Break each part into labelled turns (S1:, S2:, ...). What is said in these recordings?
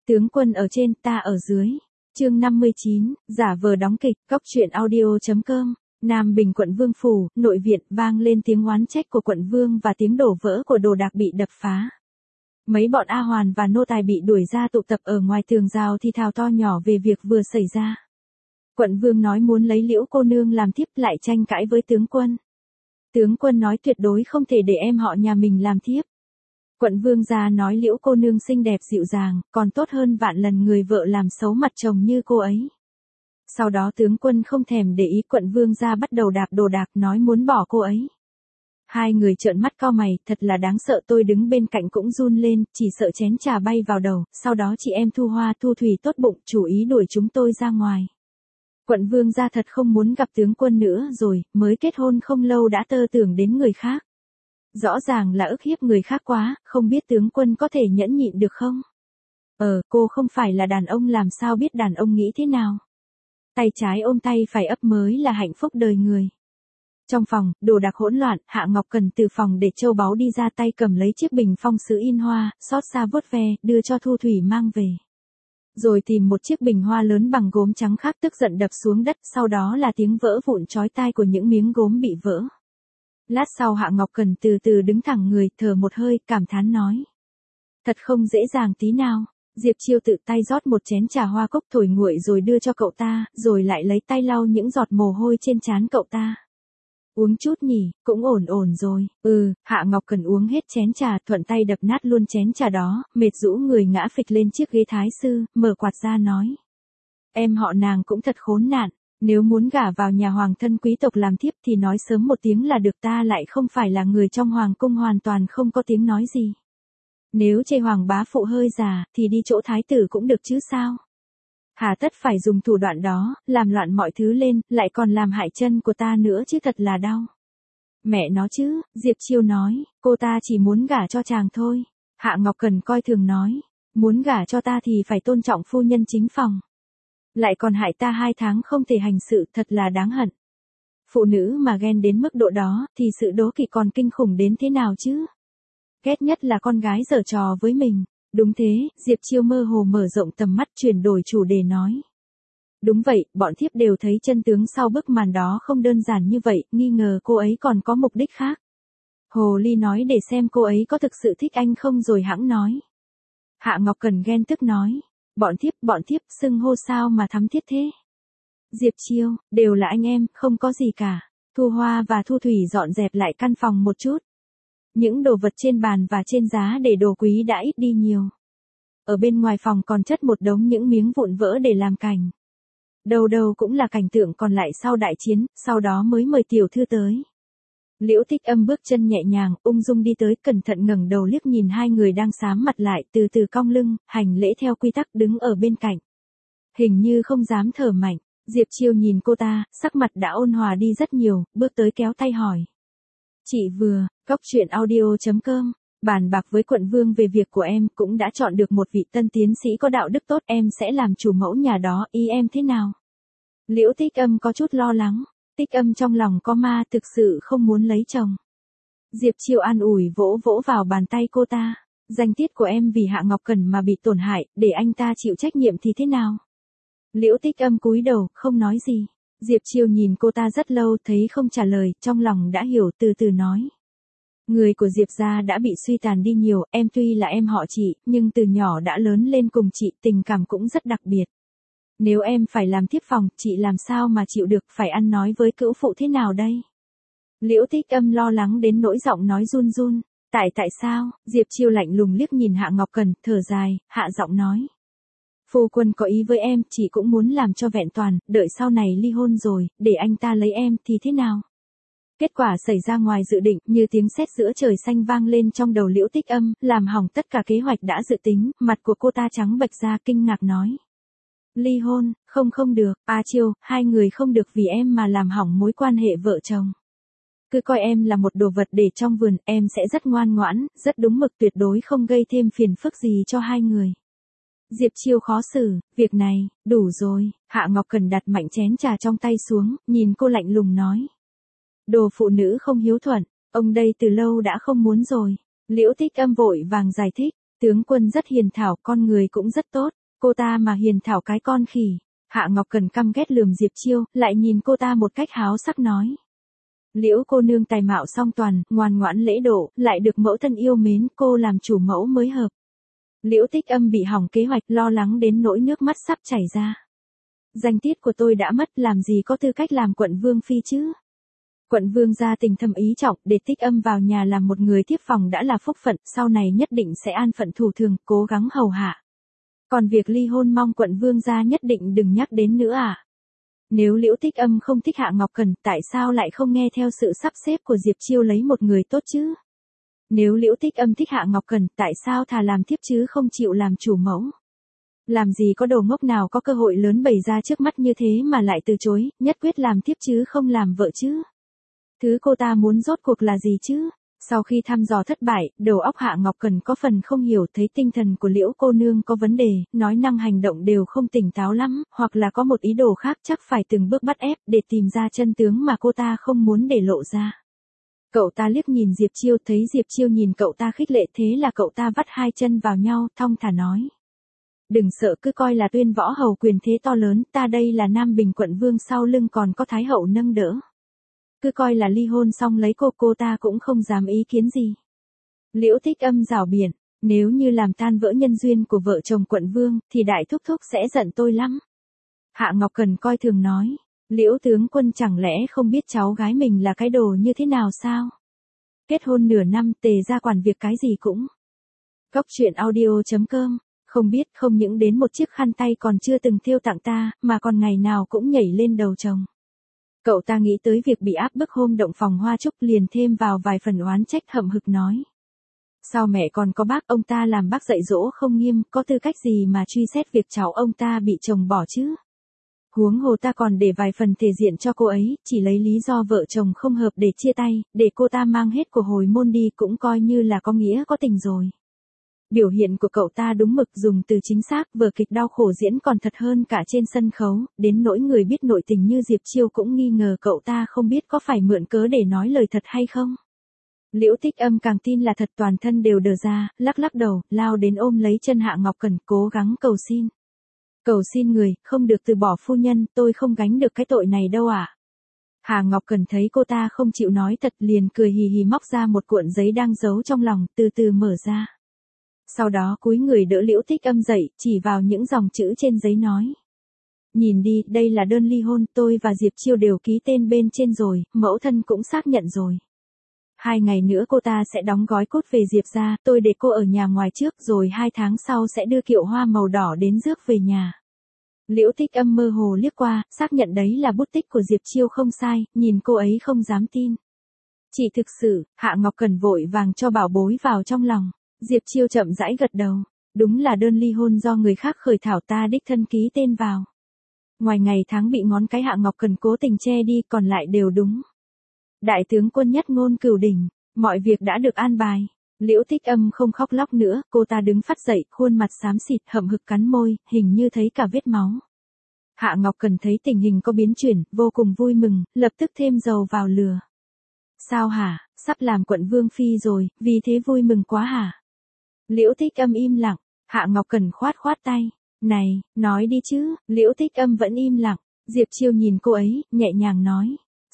S1: Tướng quân ở trên, ta ở dưới. Chương 59, giả vờ đóng kịch, Cóc truyện audio.com. Nam Bình quận Vương phủ, nội viện vang lên tiếng oán trách của quận Vương và tiếng đổ vỡ của đồ đạc bị đập phá. Mấy bọn A Hoàn và nô tài bị đuổi ra tụ tập ở ngoài tường rào thì thào to nhỏ về việc vừa xảy ra. Quận Vương nói muốn lấy Liễu cô nương làm thiếp, lại tranh cãi với tướng quân. Tướng quân nói tuyệt đối không thể để em họ nhà mình làm thiếp. Quận Vương gia nói Liễu cô nương xinh đẹp dịu dàng, còn tốt hơn vạn lần người vợ làm xấu mặt chồng như cô ấy. Sau đó tướng quân không thèm để ý, quận Vương gia bắt đầu đạp đồ đạc nói muốn bỏ cô ấy. Hai người trợn mắt cau mày, thật là đáng sợ, tôi đứng bên cạnh cũng run lên, chỉ sợ chén trà bay vào đầu, sau đó chị em Thu Hoa Thu Thủy tốt bụng chủ ý đuổi chúng tôi ra ngoài. Quận Vương gia thật không muốn gặp tướng quân nữa rồi, mới kết hôn không lâu đã tơ tưởng đến người khác. Rõ ràng là ức hiếp người khác quá, không biết tướng quân có thể nhẫn nhịn được không? Cô không phải là đàn ông làm sao biết đàn ông nghĩ thế nào? Tay trái ôm tay phải ấp mới là hạnh phúc đời người. Trong phòng, đồ đạc hỗn loạn, Hạ Ngọc Cần từ phòng để châu báu đi ra, tay cầm lấy chiếc bình phong sứ in hoa, xót xa vuốt ve, đưa cho Thu Thủy mang về. Rồi tìm một chiếc bình hoa lớn bằng gốm trắng khác, tức giận đập xuống đất, sau đó là tiếng vỡ vụn chói tai của những miếng gốm bị vỡ. Lát sau Hạ Ngọc Cần từ từ đứng thẳng người, thở một hơi, cảm thán nói. Thật không dễ dàng tí nào. Diệp Chiêu tự tay rót một chén trà hoa cốc thổi nguội rồi đưa cho cậu ta, rồi lại lấy tay lau những giọt mồ hôi trên trán cậu ta. Uống chút nhỉ, cũng ổn ổn rồi. Hạ Ngọc Cần uống hết chén trà, thuận tay đập nát luôn chén trà đó, mệt rũ người ngã phịch lên chiếc ghế thái sư, mở quạt ra nói. Em họ nàng cũng thật khốn nạn, nếu muốn gả vào nhà hoàng thân quý tộc làm thiếp thì nói sớm một tiếng là được, ta lại không phải là người trong hoàng cung, hoàn toàn không có tiếng nói gì. Nếu chê hoàng bá phụ hơi già, thì đi chỗ thái tử cũng được chứ sao? Hà tất phải dùng thủ đoạn đó, làm loạn mọi thứ lên, lại còn làm hại chân của ta nữa chứ, thật là đau. Mẹ nó chứ, Diệp Chiêu nói, cô ta chỉ muốn gả cho chàng thôi. Hạ Ngọc Cần coi thường nói, muốn gả cho ta thì phải tôn trọng phu nhân chính phòng. Lại còn hại ta 2 tháng không thể hành sự, thật là đáng hận. Phụ nữ mà ghen đến mức độ đó, thì sự đố kỵ còn kinh khủng đến thế nào chứ? Ghét nhất là con gái giở trò với mình. Đúng thế, Diệp Chiêu mơ hồ mở rộng tầm mắt, chuyển đổi chủ đề nói. Đúng vậy, bọn thiếp đều thấy chân tướng sau bức màn đó không đơn giản như vậy, nghi ngờ cô ấy còn có mục đích khác. Hồ ly nói để xem cô ấy có thực sự thích anh không rồi hẵng nói. Hạ Ngọc Cần ghen tức nói. Bọn thiếp, xưng hô sao mà thắm thiết thế? Diệp Chiêu, đều là anh em, không có gì cả. Thu Hoa và Thu Thủy dọn dẹp lại căn phòng một chút. Những đồ vật trên bàn và trên giá để đồ quý đã ít đi nhiều. Ở bên ngoài phòng còn chất một đống những miếng vụn vỡ để làm cảnh. Đầu đầu cũng là cảnh tượng còn lại sau đại chiến, sau đó mới mời tiểu thư tới. Liễu Thích Âm bước chân nhẹ nhàng, ung dung đi tới, cẩn thận ngẩng đầu liếc nhìn hai người đang sám mặt lại, từ từ cong lưng, hành lễ theo quy tắc đứng ở bên cạnh. Hình như không dám thở mạnh, Diệp Chiêu nhìn cô ta, sắc mặt đã ôn hòa đi rất nhiều, bước tới kéo tay hỏi. Chị vừa, Cóc truyện audio.com, bàn bạc với quận Vương về việc của em, cũng đã chọn được một vị tân tiến sĩ có đạo đức tốt, em sẽ làm chủ mẫu nhà đó, ý em thế nào? Liễu Thích Âm có chút lo lắng, Thích Âm trong lòng có ma, thực sự không muốn lấy chồng. Diệp Chiêu an ủi vỗ vỗ vào bàn tay cô ta, danh tiết của em vì Hạ Ngọc Cần mà bị tổn hại, để anh ta chịu trách nhiệm thì thế nào? Liễu Thích Âm cúi đầu, không nói gì. Diệp Chiêu nhìn cô ta rất lâu, thấy không trả lời, trong lòng đã hiểu, từ từ nói. Người của Diệp gia đã bị suy tàn đi nhiều, em tuy là em họ chị, nhưng từ nhỏ đã lớn lên cùng chị, tình cảm cũng rất đặc biệt. Nếu em phải làm thiếp phòng, chị làm sao mà chịu được, phải ăn nói với cữu phụ thế nào đây? Liễu Thích Âm lo lắng đến nỗi giọng nói run run. Tại sao? Diệp Chiêu lạnh lùng liếc nhìn Hạ Ngọc Cần, thở dài, hạ giọng nói. Phu quân có ý với em, chị cũng muốn làm cho vẹn toàn, đợi sau này ly hôn rồi, để anh ta lấy em thì thế nào? Kết quả xảy ra ngoài dự định, như tiếng sét giữa trời xanh vang lên trong đầu Liễu Thích Âm, làm hỏng tất cả kế hoạch đã dự tính, mặt của cô ta trắng bệch ra, kinh ngạc nói. Ly hôn, không được, Chiêu, hai người không được vì em mà làm hỏng mối quan hệ vợ chồng. Cứ coi em là một đồ vật để trong vườn, em sẽ rất ngoan ngoãn, rất đúng mực, tuyệt đối không gây thêm phiền phức gì cho hai người. Diệp Chiêu khó xử, việc này, đủ rồi. Hạ Ngọc Cần đặt mạnh chén trà trong tay xuống, nhìn cô lạnh lùng nói. Đồ phụ nữ không hiếu thuận, ông đây từ lâu đã không muốn rồi. Liễu Thích Âm vội vàng giải thích. Tướng quân rất hiền thảo, con người cũng rất tốt, cô ta mà hiền thảo cái con khỉ. Hạ Ngọc Cần căm ghét lườm Diệp Chiêu, lại nhìn cô ta một cách háo sắc nói. Liễu cô nương tài mạo song toàn, ngoan ngoãn lễ độ, lại được mẫu thân yêu mến, cô làm chủ mẫu mới hợp. Liễu Tích Âm bị hỏng kế hoạch, lo lắng đến nỗi nước mắt sắp chảy ra. Danh tiết của tôi đã mất, làm gì có tư cách làm quận vương phi chứ? Quận vương gia tình thâm ý trọng, để Tích Âm vào nhà làm một người tiếp phòng đã là phúc phận, sau này nhất định sẽ an phận thủ thường, cố gắng hầu hạ. Còn việc ly hôn mong quận vương gia nhất định đừng nhắc đến nữa à? Nếu Liễu Tích Âm không thích Hạ Ngọc Cần, tại sao lại không nghe theo sự sắp xếp của Diệp Chiêu lấy một người tốt chứ? Nếu Liễu Tích Âm thích Hạ Ngọc Cần, tại sao thà làm thiếp chứ không chịu làm chủ mẫu? Làm gì có đồ ngốc nào có cơ hội lớn bày ra trước mắt như thế mà lại từ chối, nhất quyết làm thiếp chứ không làm vợ chứ? Thứ cô ta muốn rốt cuộc là gì chứ? Sau khi thăm dò thất bại, đầu óc Hạ Ngọc Cần có phần không hiểu, thấy tinh thần của Liễu cô nương có vấn đề, nói năng hành động đều không tỉnh táo lắm, hoặc là có một ý đồ khác, chắc phải từng bước bắt ép để tìm ra chân tướng mà cô ta không muốn để lộ ra. Cậu ta liếc nhìn Diệp Chiêu, thấy Diệp Chiêu nhìn cậu ta khích lệ, thế là cậu ta vắt hai chân vào nhau, thong thả nói. Đừng sợ, cứ coi là Tuyên Võ hầu quyền thế to lớn, ta đây là Nam Bình quận vương, sau lưng còn có Thái hậu nâng đỡ. Cứ coi là ly hôn xong lấy cô ta cũng không dám ý kiến gì. Liễu Tích Âm rảo biện, nếu như làm tan vỡ nhân duyên của vợ chồng quận vương, thì đại thúc thúc sẽ giận tôi lắm. Hạ Ngọc Cần coi thường nói, Liễu tướng quân chẳng lẽ không biết cháu gái mình là cái đồ như thế nào sao? Kết hôn nửa năm, Tề ra quản việc cái gì cũng. Cóc truyện audio.com, không biết không những đến một chiếc khăn tay còn chưa từng thêu tặng ta, mà còn ngày nào cũng nhảy lên đầu chồng. Cậu ta nghĩ tới việc bị áp bức hôm động phòng hoa trúc, liền thêm vào vài phần oán trách, hậm hực nói. Sao mẹ còn có bác, ông ta làm bác dạy dỗ không nghiêm, có tư cách gì mà truy xét việc cháu ông ta bị chồng bỏ chứ? Huống hồ ta còn để vài phần thể diện cho cô ấy, chỉ lấy lý do vợ chồng không hợp để chia tay, để cô ta mang hết của hồi môn đi, cũng coi như là có nghĩa có tình rồi. Biểu hiện của cậu ta đúng mực, dùng từ chính xác, vở kịch đau khổ diễn còn thật hơn cả trên sân khấu, đến nỗi người biết nội tình như Diệp Chiêu cũng nghi ngờ cậu ta không biết có phải mượn cớ để nói lời thật hay không. Liễu Tích Âm càng tin là thật, toàn thân đều đờ ra, lắc lắc đầu, lao đến ôm lấy chân Hạ Ngọc Cần, cố gắng cầu xin. Cầu xin người, không được từ bỏ phu nhân, tôi không gánh được cái tội này đâu ạ. Hạ Ngọc Cần thấy cô ta không chịu nói thật, liền cười hì hì móc ra một cuộn giấy đang giấu trong lòng, từ từ mở ra. Sau đó cúi người đỡ Liễu Tích Âm dậy, chỉ vào những dòng chữ trên giấy nói. Nhìn đi, đây là đơn ly hôn, tôi và Diệp Chiêu đều ký tên bên trên rồi, mẫu thân cũng xác nhận rồi. 2 ngày nữa cô ta sẽ đóng gói cốt về Diệp ra, tôi để cô ở nhà ngoài trước, rồi 2 tháng sau sẽ đưa kiệu hoa màu đỏ đến rước về nhà. Liễu Tích Âm mơ hồ liếc qua, xác nhận đấy là bút tích của Diệp Chiêu không sai, nhìn cô ấy không dám tin. Chỉ thực sự, Hạ Ngọc Cần vội vàng cho bảo bối vào trong lòng. Diệp Chiêu chậm rãi gật đầu, đúng là đơn ly hôn do người khác khởi thảo, ta đích thân ký tên vào. Ngoài ngày tháng bị ngón cái Hạ Ngọc Cần cố tình che đi, còn lại đều đúng. Đại tướng quân nhất ngôn cửu đỉnh, mọi việc đã được an bài. Liễu Tích Âm không khóc lóc nữa, cô ta đứng phắt dậy, khuôn mặt xám xịt, hậm hực cắn môi, hình như thấy cả vết máu. Hạ Ngọc Cần thấy tình hình có biến chuyển, vô cùng vui mừng, lập tức thêm dầu vào lửa. Sao hả, sắp làm quận vương phi rồi, vì thế vui mừng quá hả? Liễu Tích Âm im lặng, Hạ Ngọc Cần khoát tay. Này, nói đi chứ, Liễu Tích Âm vẫn im lặng. Diệp Chiêu nhìn cô ấy, nhẹ nhàng nói.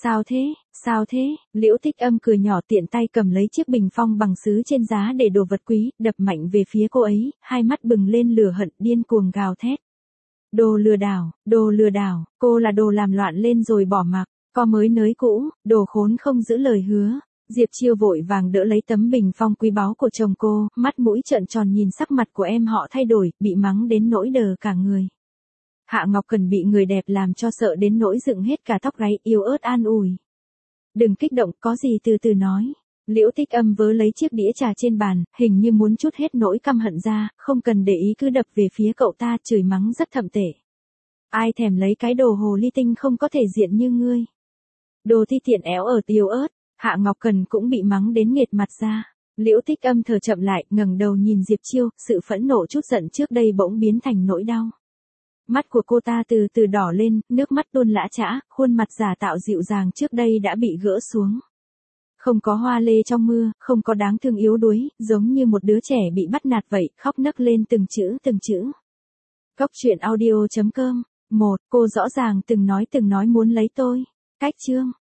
S1: Sao thế, Liễu Tích Âm cười nhỏ, tiện tay cầm lấy chiếc bình phong bằng sứ trên giá để đồ vật quý, đập mạnh về phía cô ấy, hai mắt bừng lên lửa hận, điên cuồng gào thét. Đồ lừa đảo, cô là đồ làm loạn lên rồi bỏ mặc, co mới nới cũ, đồ khốn không giữ lời hứa. Diệp Chiêu vội vàng đỡ lấy tấm bình phong quý báu của chồng cô, mắt mũi trợn tròn nhìn sắc mặt của em họ thay đổi, bị mắng đến nỗi đờ cả người. Hạ Ngọc Cần bị người đẹp làm cho sợ đến nỗi dựng hết cả tóc gáy, yếu ớt an ủi. Đừng kích động, có gì từ từ nói. Liễu Tích Âm vớ lấy chiếc đĩa trà trên bàn, hình như muốn trút hết nỗi căm hận ra, không cần để ý cứ đập về phía cậu ta, chửi mắng rất thậm tệ. Ai thèm lấy cái đồ hồ ly tinh không có thể diện như ngươi. Đồ thi tiện éo ở yếu ớt. Hạ Ngọc Cần cũng bị mắng đến nghệt mặt ra. Liễu Tích Âm thở chậm lại, ngẩng đầu nhìn Diệp Chiêu, sự phẫn nộ chút giận trước đây bỗng biến thành nỗi đau. Mắt của cô ta từ từ đỏ lên, nước mắt tuôn lã chã, khuôn mặt giả tạo dịu dàng trước đây đã bị gỡ xuống. Không có hoa lê trong mưa, không có đáng thương yếu đuối, giống như một đứa trẻ bị bắt nạt vậy, khóc nấc lên từng chữ từng chữ. Cốc truyện audio.com. 1. Cô rõ ràng từng nói muốn lấy tôi. Cách chương.